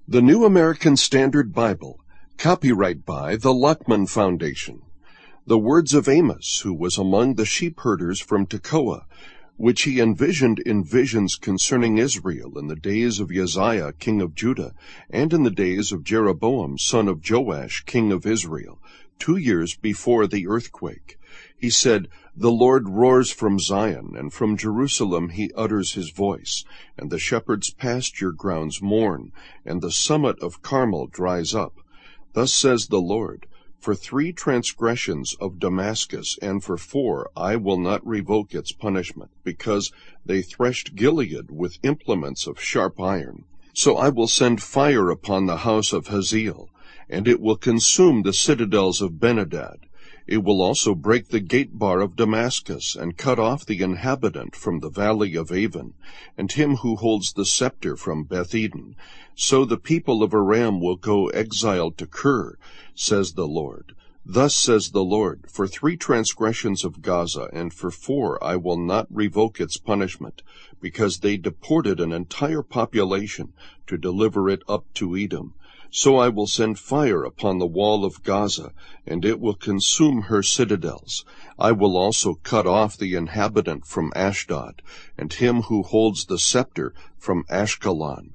The New American Standard Bible, copyright by the Luckman Foundation. The words of Amos, who was among the sheep herders from Tekoa, which he envisioned in visions concerning Israel in the days of Uzziah, king of Judah, and in the days of Jeroboam, son of Joash, king of Israel, 2 years before the earthquake. He said, "The Lord roars from Zion, and from Jerusalem he utters his voice, and the shepherds' pasture grounds mourn, and the summit of Carmel dries up. Thus says the Lord, for 3 transgressions of Damascus, and for 4 I will not revoke its punishment, because they threshed Gilead with implements of sharp iron. So I will send fire upon the house of Hazael, and it will consume the citadels of Benhadad. It will also break the gate bar of Damascus, and cut off the inhabitant from the valley of Avon, and him who holds the scepter from Beth-eden. So the people of Aram will go exiled to Kir, says the Lord. Thus says the Lord, for 3 transgressions of Gaza, and for 4 I will not revoke its punishment, because they deported an entire population to deliver it up to Edom. So I will send fire upon the wall of Gaza, and it will consume her citadels. I will also cut off the inhabitant from Ashdod, and him who holds the scepter from Ashkelon.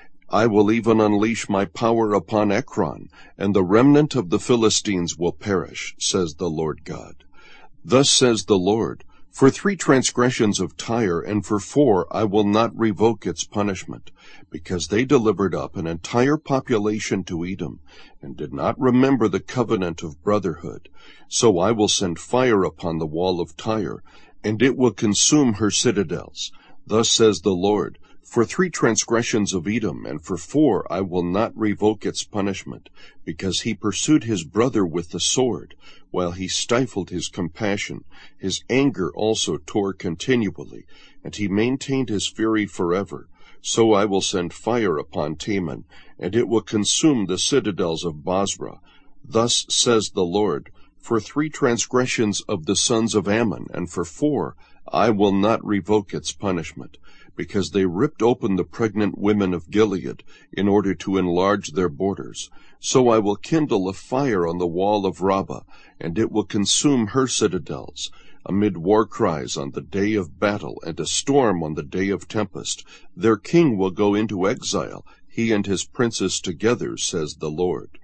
I will even unleash my power upon Ekron, and the remnant of the Philistines will perish, says the Lord God. Thus says the Lord, for 3 transgressions of Tyre, and for 4 I will not revoke its punishment, because they delivered up an entire population to Edom, and did not remember the covenant of brotherhood. So I will send fire upon the wall of Tyre, and it will consume her citadels. Thus says the Lord, for 3 transgressions of Edom, and for 4 I will not revoke its punishment, because he pursued his brother with the sword, while he stifled his compassion. His anger also tore continually, and he maintained his fury forever. So I will send fire upon Teman, and it will consume the citadels of Bozrah. Thus says the Lord, for 3 transgressions of the sons of Ammon, and for 4 I will not revoke its punishment, because they ripped open the pregnant women of Gilead in order to enlarge their borders. So I will kindle a fire on the wall of Rabbah, and it will consume her citadels. Amid war cries on the day of battle, and a storm on the day of tempest, their king will go into exile, he and his princes together, says the Lord.